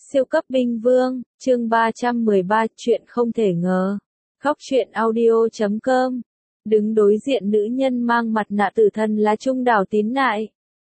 Siêu cấp binh vương, chương 313, chuyện không thể ngờ. Khóc chuyện audio.com. Đứng đối diện nữ nhân mang mặt nạ tử thần là Trung Đảo Tín Nại.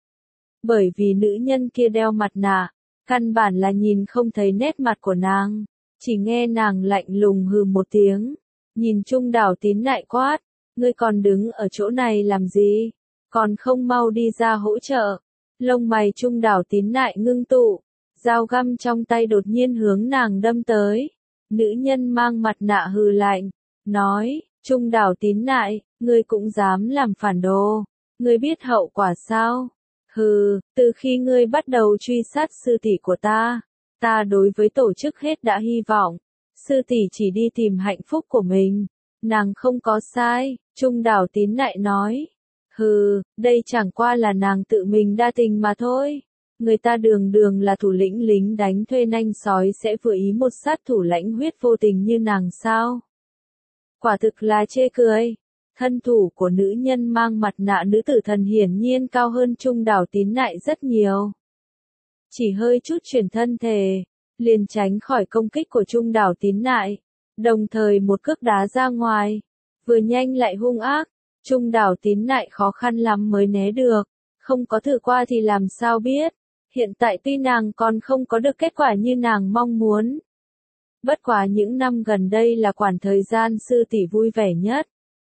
Bởi vì nữ nhân kia đeo mặt nạ, căn bản là nhìn không thấy nét mặt của nàng, chỉ nghe nàng lạnh lùng hừ một tiếng, nhìn Trung Đảo Tín Nại quát, ngươi còn đứng ở chỗ này làm gì, còn không mau đi ra hỗ trợ. Lông mày Trung Đảo Tín Nại ngưng tụ, dao găm trong tay đột nhiên hướng nàng đâm tới. Nữ nhân mang mặt nạ hừ lạnh, nói, Trung Đảo Tín Nại, ngươi cũng dám làm phản đồ, ngươi biết hậu quả sao? Hừ, từ khi ngươi bắt đầu truy sát sư tỷ của ta đối với tổ chức hết đã hy vọng, sư tỷ chỉ đi tìm hạnh phúc của mình, nàng không có sai, Trung Đảo Tín Nại nói. Hừ, đây chẳng qua là nàng tự mình đa tình mà thôi. Người ta đường đường là thủ lĩnh lính đánh thuê nanh sói sẽ vừa ý một sát thủ lãnh huyết vô tình như nàng sao? Quả thực là chê cười. Thân thủ của nữ nhân mang mặt nạ nữ tử thần hiển nhiên cao hơn Trung Đảo Tín Nại rất nhiều. Chỉ hơi chút chuyển thân thể, liền tránh khỏi công kích của Trung Đảo Tín Nại, đồng thời một cước đá ra ngoài, vừa nhanh lại hung ác. Trung Đảo Tín Nại khó khăn lắm mới né được, không có thử qua thì làm sao biết. Hiện tại tuy nàng còn không có được kết quả như nàng mong muốn. Bất quá những năm gần đây là khoảng thời gian sư tỷ vui vẻ nhất.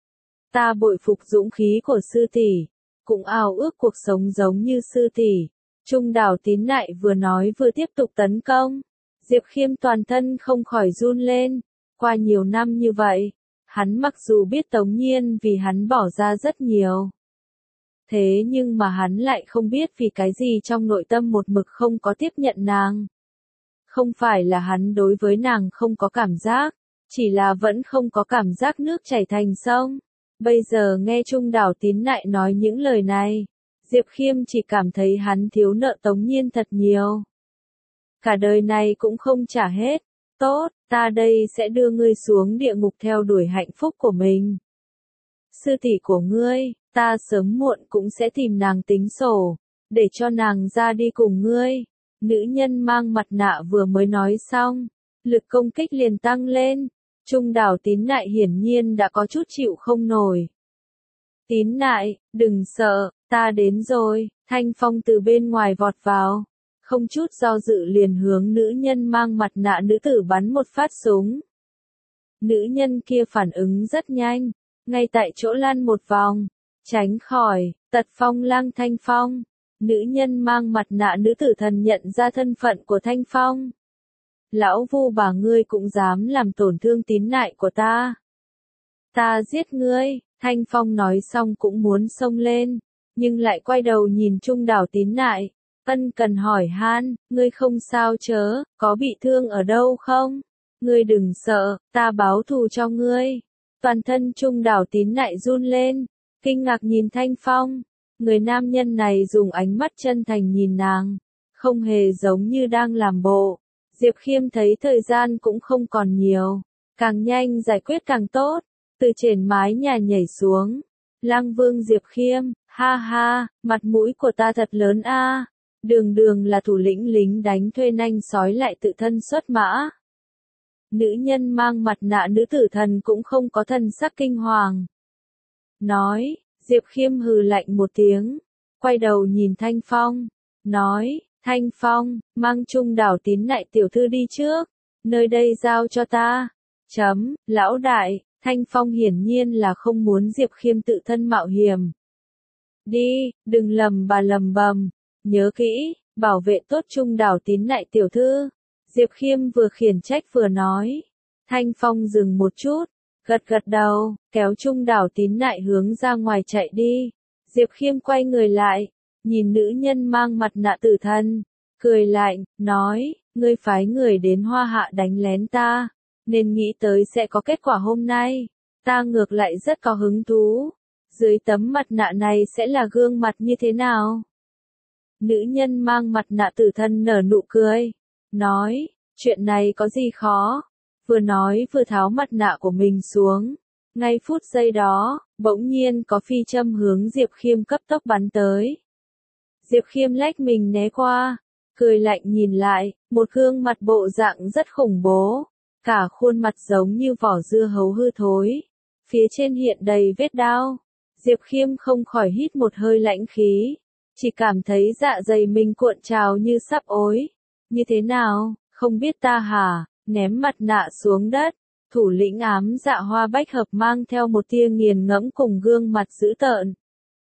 Ta bội phục dũng khí của sư tỷ, cũng ao ước cuộc sống giống như sư tỷ. Trung Đảo Tín Nại vừa nói vừa tiếp tục tấn công. Diệp Khiêm toàn thân không khỏi run lên. Qua nhiều năm như vậy, hắn mặc dù biết Tống Nhiên vì hắn bỏ ra rất nhiều. Thế nhưng mà hắn lại không biết vì cái gì trong nội tâm một mực không có tiếp nhận nàng. Không phải là hắn đối với nàng không có cảm giác, chỉ là vẫn không có cảm giác nước chảy thành sông. Bây giờ nghe Trung Đảo Tín Nại nói những lời này, Diệp Khiêm chỉ cảm thấy hắn thiếu nợ Tống Nhiên thật nhiều. Cả đời này cũng không trả hết. Tốt, ta đây sẽ đưa ngươi xuống địa ngục theo đuổi hạnh phúc của mình. Sư tỷ của ngươi, ta sớm muộn cũng sẽ tìm nàng tính sổ, để cho nàng ra đi cùng ngươi. Nữ nhân mang mặt nạ vừa mới nói xong, lực công kích liền tăng lên. Trung Đảo Tín Nại hiển nhiên đã có chút chịu không nổi. Tín Nại, đừng sợ, ta đến rồi. Thanh Phong từ bên ngoài vọt vào, không chút do dự liền hướng nữ nhân mang mặt nạ nữ tử bắn một phát súng. Nữ nhân kia phản ứng rất nhanh, ngay tại chỗ lăn một vòng, tránh khỏi tật phong lang Thanh Phong. Nữ nhân mang mặt nạ nữ tử thần nhận ra thân phận của Thanh Phong. Lão Vu bà ngươi cũng dám làm tổn thương Tín Nại của ta. Ta giết ngươi, Thanh Phong nói xong cũng muốn xông lên, nhưng lại quay đầu nhìn Trung Đảo Tín Nại, ân cần hỏi han, ngươi không sao chớ, có bị thương ở đâu không? Ngươi đừng sợ, ta báo thù cho ngươi. Toàn thân Trung Đảo Tín Nại run lên, kinh ngạc nhìn Thanh Phong. Người nam nhân này dùng ánh mắt chân thành nhìn nàng, không hề giống như đang làm bộ. Diệp Khiêm thấy thời gian cũng không còn nhiều, càng nhanh giải quyết càng tốt, từ trên mái nhà nhảy xuống. Lang Vương Diệp Khiêm, ha ha, mặt mũi của ta thật lớn a, đường đường là thủ lĩnh lính đánh thuê nanh sói lại tự thân xuất mã. Nữ nhân mang mặt nạ nữ tử thần cũng không có thần sắc kinh hoàng. Nói, Diệp Khiêm hừ lạnh một tiếng, quay đầu nhìn Thanh Phong, nói, Thanh Phong, mang Trung Đảo Tín Nại tiểu thư đi trước, nơi đây giao cho ta. Lão đại, Thanh Phong hiển nhiên là không muốn Diệp Khiêm tự thân mạo hiểm. Đi, đừng lầm bầm, nhớ kỹ, bảo vệ tốt Trung Đảo Tín Nại tiểu thư. Diệp Khiêm vừa khiển trách vừa nói. Thanh Phong dừng một chút, gật đầu, kéo Trung Đảo Tín Nại hướng ra ngoài chạy đi. Diệp Khiêm quay người lại, nhìn nữ nhân mang mặt nạ tử thần, cười lạnh, nói, ngươi phái người đến Hoa Hạ đánh lén ta, nên nghĩ tới sẽ có kết quả hôm nay. Ta ngược lại rất có hứng thú. Dưới tấm mặt nạ này sẽ là gương mặt như thế nào? Nữ nhân mang mặt nạ tử thần nở nụ cười, nói, chuyện này có gì khó? Vừa nói vừa tháo mặt nạ của mình xuống. Ngay phút giây đó, bỗng nhiên có phi châm hướng Diệp Khiêm cấp tốc bắn tới. Diệp Khiêm lách mình né qua, cười lạnh nhìn lại, một gương mặt bộ dạng rất khủng bố, cả khuôn mặt giống như vỏ dưa hấu hư thối, phía trên hiện đầy vết đao. Diệp Khiêm không khỏi hít một hơi lãnh khí, chỉ cảm thấy dạ dày mình cuộn trào như sắp ối. Như thế nào, không biết ta hả? Ném mặt nạ xuống đất, thủ lĩnh ám dạ Hoa Bách Hợp mang theo một tia nghiền ngẫm cùng gương mặt dữ tợn.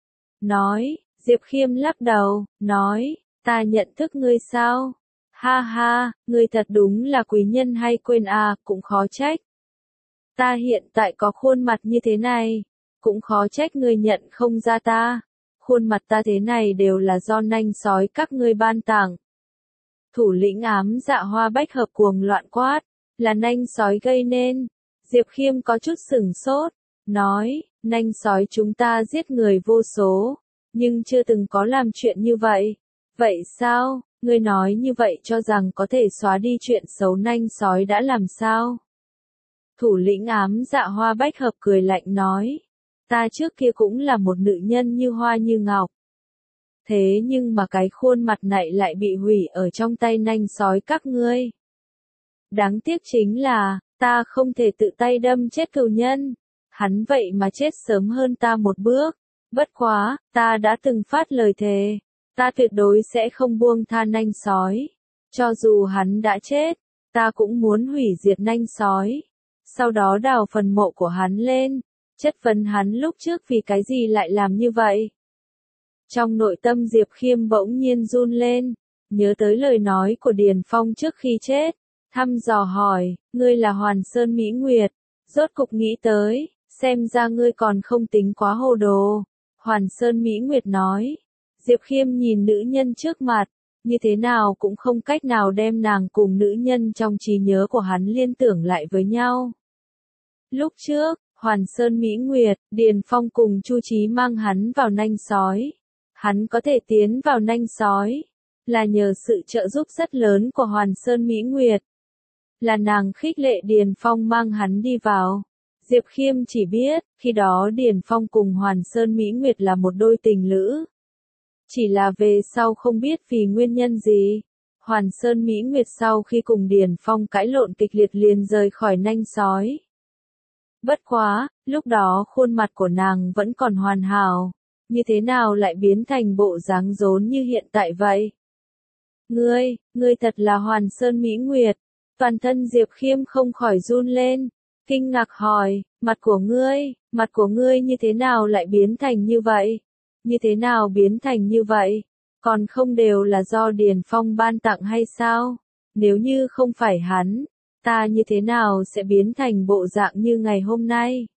Nói, Diệp Khiêm lắc đầu, nói, ta nhận thức ngươi sao? Ha ha, ngươi thật đúng là quý nhân hay quên à, cũng khó trách. Ta hiện tại có khuôn mặt như thế này, cũng khó trách ngươi nhận không ra ta. Khuôn mặt ta thế này đều là do nanh sói các ngươi ban tặng. Thủ lĩnh ám dạ Hoa Bách Hợp cuồng loạn quát, là nanh sói gây nên. Diệp Khiêm có chút sửng sốt, nói, nanh sói chúng ta giết người vô số, nhưng chưa từng có làm chuyện như vậy. Vậy sao, ngươi nói như vậy cho rằng có thể xóa đi chuyện xấu nanh sói đã làm sao? Thủ lĩnh ám dạ Hoa Bách Hợp cười lạnh nói, ta trước kia cũng là một nữ nhân như hoa như ngọc. Thế nhưng mà cái khuôn mặt này lại bị hủy ở trong tay nanh sói các ngươi. Đáng tiếc chính là, ta không thể tự tay đâm chết cừu nhân. Hắn vậy mà chết sớm hơn ta một bước. Bất quá, ta đã từng phát lời thề. Ta tuyệt đối sẽ không buông tha nanh sói. Cho dù hắn đã chết, ta cũng muốn hủy diệt nanh sói. Sau đó đào phần mộ của hắn lên. Chất vấn hắn lúc trước vì cái gì lại làm như vậy. Trong nội tâm Diệp Khiêm bỗng nhiên run lên. Nhớ tới lời nói của Điền Phong trước khi chết. Thăm dò hỏi, ngươi là Hoàn Sơn Mỹ Nguyệt, rốt cục nghĩ tới, xem ra ngươi còn không tính quá hồ đồ. Hoàn Sơn Mỹ Nguyệt nói, Diệp Khiêm nhìn nữ nhân trước mặt, như thế nào cũng không cách nào đem nàng cùng nữ nhân trong trí nhớ của hắn liên tưởng lại với nhau. Lúc trước, Hoàn Sơn Mỹ Nguyệt, Điền Phong cùng Chu Chí mang hắn vào nanh sói. Hắn có thể tiến vào nanh sói, là nhờ sự trợ giúp rất lớn của Hoàn Sơn Mỹ Nguyệt. Là nàng khích lệ Điền Phong mang hắn đi vào. Diệp Khiêm chỉ biết, khi đó Điền Phong cùng Hoàn Sơn Mỹ Nguyệt là một đôi tình lữ. Chỉ là về sau không biết vì nguyên nhân gì. Hoàn Sơn Mỹ Nguyệt sau khi cùng Điền Phong cãi lộn kịch liệt liền rời khỏi nanh sói. Bất quá, lúc đó khuôn mặt của nàng vẫn còn hoàn hảo. Như thế nào lại biến thành bộ dáng rốn như hiện tại vậy? Ngươi thật là Hoàn Sơn Mỹ Nguyệt. Toàn thân Diệp Khiêm không khỏi run lên, kinh ngạc hỏi, mặt của ngươi như thế nào lại biến thành như vậy? Như thế nào biến thành như vậy? Còn không đều là do Điền Phong ban tặng hay sao? Nếu như không phải hắn, ta như thế nào sẽ biến thành bộ dạng như ngày hôm nay?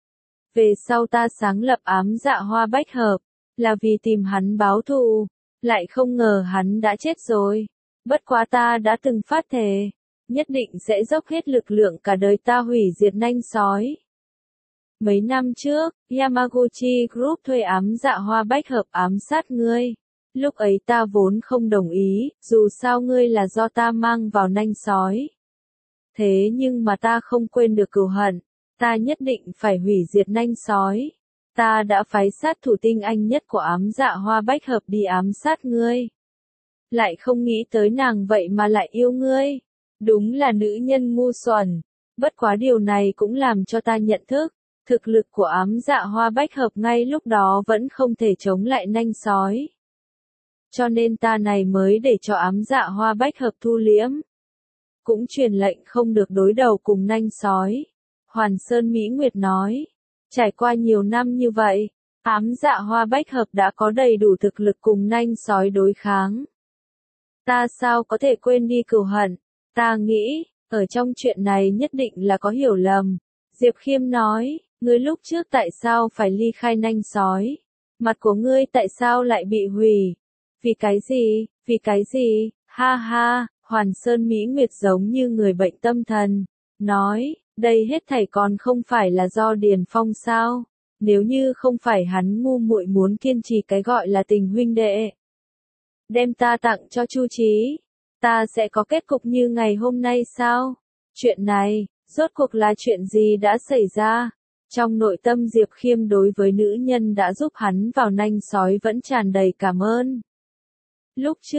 Về sau ta sáng lập ám dạ Hoa Bách Hợp, là vì tìm hắn báo thù, lại không ngờ hắn đã chết rồi. Bất quá ta đã từng phát thề, nhất định sẽ dốc hết lực lượng cả đời ta hủy diệt nanh sói. Mấy năm trước, Yamaguchi Group thuê ám dạ Hoa Bách Hợp ám sát ngươi. Lúc ấy ta vốn không đồng ý, dù sao ngươi là do ta mang vào nanh sói. Thế nhưng mà ta không quên được cừu hận, ta nhất định phải hủy diệt nanh sói. Ta đã phái sát thủ tinh anh nhất của ám dạ Hoa Bách Hợp đi ám sát ngươi. Lại không nghĩ tới nàng vậy mà lại yêu ngươi. Đúng là nữ nhân ngu xuẩn. Bất quá điều này cũng làm cho ta nhận thức, thực lực của ám dạ Hoa Bách Hợp ngay lúc đó vẫn không thể chống lại nanh sói. Cho nên ta này mới để cho ám dạ Hoa Bách Hợp thu liễm. Cũng truyền lệnh không được đối đầu cùng nanh sói. Hoàn Sơn Mỹ Nguyệt nói, trải qua nhiều năm như vậy, ám dạ Hoa Bách Hợp đã có đầy đủ thực lực cùng nanh sói đối kháng. Ta sao có thể quên đi cừu hận? Ta nghĩ, ở trong chuyện này nhất định là có hiểu lầm. Diệp Khiêm nói, ngươi lúc trước tại sao phải ly khai nanh sói? Mặt của ngươi tại sao lại bị hủy? Vì cái gì? Vì cái gì? Ha ha, Hoàn Sơn Mỹ Nguyệt giống như người bệnh tâm thần. Nói, đây hết thảy còn không phải là do Điền Phong sao? Nếu như không phải hắn ngu muội muốn kiên trì cái gọi là tình huynh đệ. Đem ta tặng cho Chu Chí. Ta sẽ có kết cục như ngày hôm nay sao? Chuyện này, rốt cuộc là chuyện gì đã xảy ra? Trong nội tâm Diệp Khiêm đối với nữ nhân đã giúp hắn vào nanh sói vẫn tràn đầy cảm ơn. Lúc trước,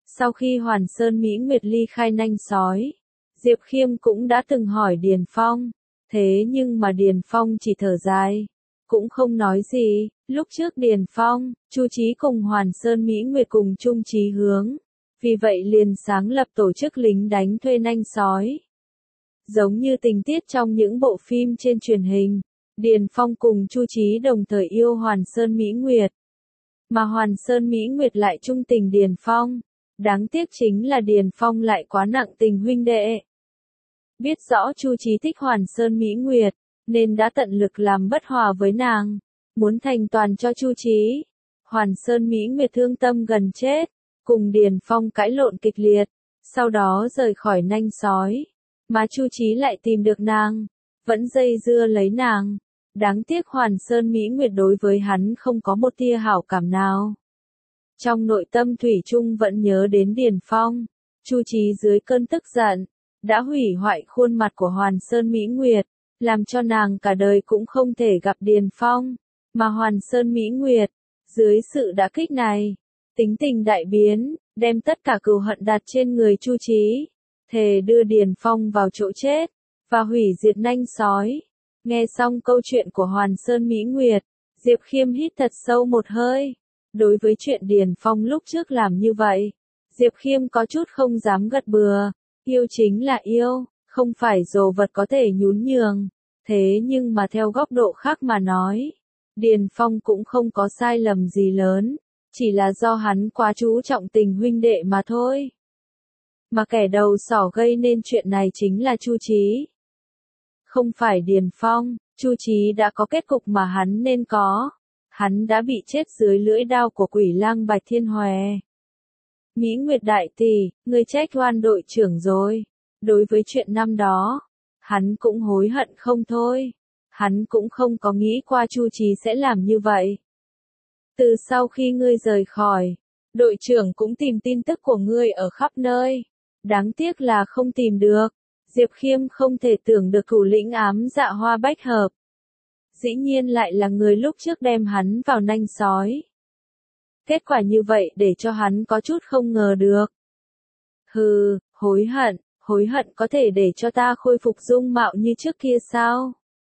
Sau khi Hoàn Sơn Mỹ Nguyệt ly khai nanh sói, Diệp Khiêm cũng đã từng hỏi Điền Phong, thế nhưng mà Điền Phong chỉ thở dài, cũng không nói gì. Lúc trước Điền Phong, Chu Chí cùng Hoàn Sơn Mỹ Nguyệt cùng chung chí hướng, vì vậy liền sáng lập tổ chức lính đánh thuê nanh sói. Giống như tình tiết trong những bộ phim trên truyền hình, Điền Phong cùng Chu Chí đồng thời yêu Hoàn Sơn Mỹ Nguyệt, mà Hoàn Sơn Mỹ Nguyệt lại trung tình Điền Phong. Đáng tiếc chính là Điền Phong lại quá nặng tình huynh đệ. Biết rõ Chu Chí thích Hoàn Sơn Mỹ Nguyệt, nên đã tận lực làm bất hòa với nàng, muốn thành toàn cho Chu Chí. Hoàn Sơn Mỹ Nguyệt thương tâm gần chết, cùng Điền Phong cãi lộn kịch liệt, sau đó rời khỏi nanh sói, mà Chu Chí lại tìm được nàng, vẫn dây dưa lấy nàng. Đáng tiếc Hoàn Sơn Mỹ Nguyệt đối với hắn không có một tia hảo cảm nào. Trong nội tâm thủy chung vẫn nhớ đến Điền Phong, Chu Chí dưới cơn tức giận, đã hủy hoại khuôn mặt của Hoàn Sơn Mỹ Nguyệt, làm cho nàng cả đời cũng không thể gặp Điền Phong, mà Hoàn Sơn Mỹ Nguyệt, dưới sự đả kích này, tính tình đại biến, đem tất cả cừu hận đặt trên người Chu Chí, thề đưa Điền Phong vào chỗ chết, và hủy diệt nanh sói. Nghe xong câu chuyện của Hoàn Sơn Mỹ Nguyệt, Diệp Khiêm hít thật sâu một hơi. Đối với chuyện Điền Phong lúc trước làm như vậy, Diệp Khiêm có chút không dám gật bừa. Yêu chính là yêu, không phải đồ vật có thể nhún nhường. Thế nhưng mà theo góc độ khác mà nói, Điền Phong cũng không có sai lầm gì lớn, chỉ là do hắn quá chú trọng tình huynh đệ mà thôi. Mà kẻ đầu sỏ gây nên chuyện này chính là Chu Chí. Không phải Điền Phong, Chu Chí đã có kết cục mà hắn nên có. Hắn đã bị chết dưới lưỡi đao của quỷ lang Bạch Thiên Hòe. Mỹ Nguyệt đại tỷ, ngươi trách oan đội trưởng rồi. Đối với chuyện năm đó, hắn cũng hối hận không thôi. Hắn cũng không có nghĩ qua Chu Chí sẽ làm như vậy. Từ sau khi ngươi rời khỏi, đội trưởng cũng tìm tin tức của ngươi ở khắp nơi. Đáng tiếc là không tìm được. Diệp Khiêm không thể tưởng được thủ lĩnh ám dạ Hoa Bách Hợp. Dĩ nhiên lại là người lúc trước đem hắn vào nanh sói. Kết quả như vậy để cho hắn có chút không ngờ được. Hừ, hối hận có thể để cho ta khôi phục dung mạo như trước kia sao?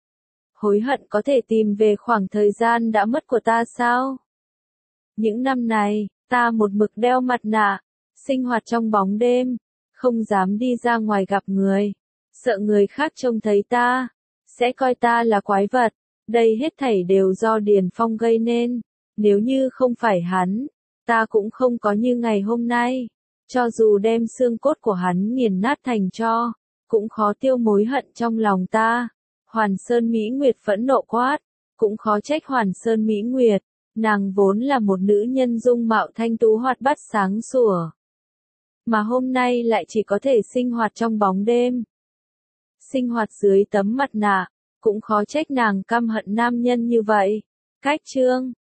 Hối hận có thể tìm về khoảng thời gian đã mất của ta sao? Những năm này, ta một mực đeo mặt nạ, sinh hoạt trong bóng đêm, không dám đi ra ngoài gặp người, sợ người khác trông thấy ta, sẽ coi ta là quái vật. Đây hết thảy đều do Điền Phong gây nên, nếu như không phải hắn, ta cũng không có như ngày hôm nay. Cho dù đem xương cốt của hắn nghiền nát thành tro, cũng khó tiêu mối hận trong lòng ta. Hoàn Sơn Mỹ Nguyệt phẫn nộ quát, cũng khó trách Hoàn Sơn Mỹ Nguyệt, nàng vốn là một nữ nhân dung mạo thanh tú hoạt bát sáng sủa, mà hôm nay lại chỉ có thể sinh hoạt trong bóng đêm, sinh hoạt dưới tấm mặt nạ, cũng khó trách nàng căm hận nam nhân như vậy. Cách chương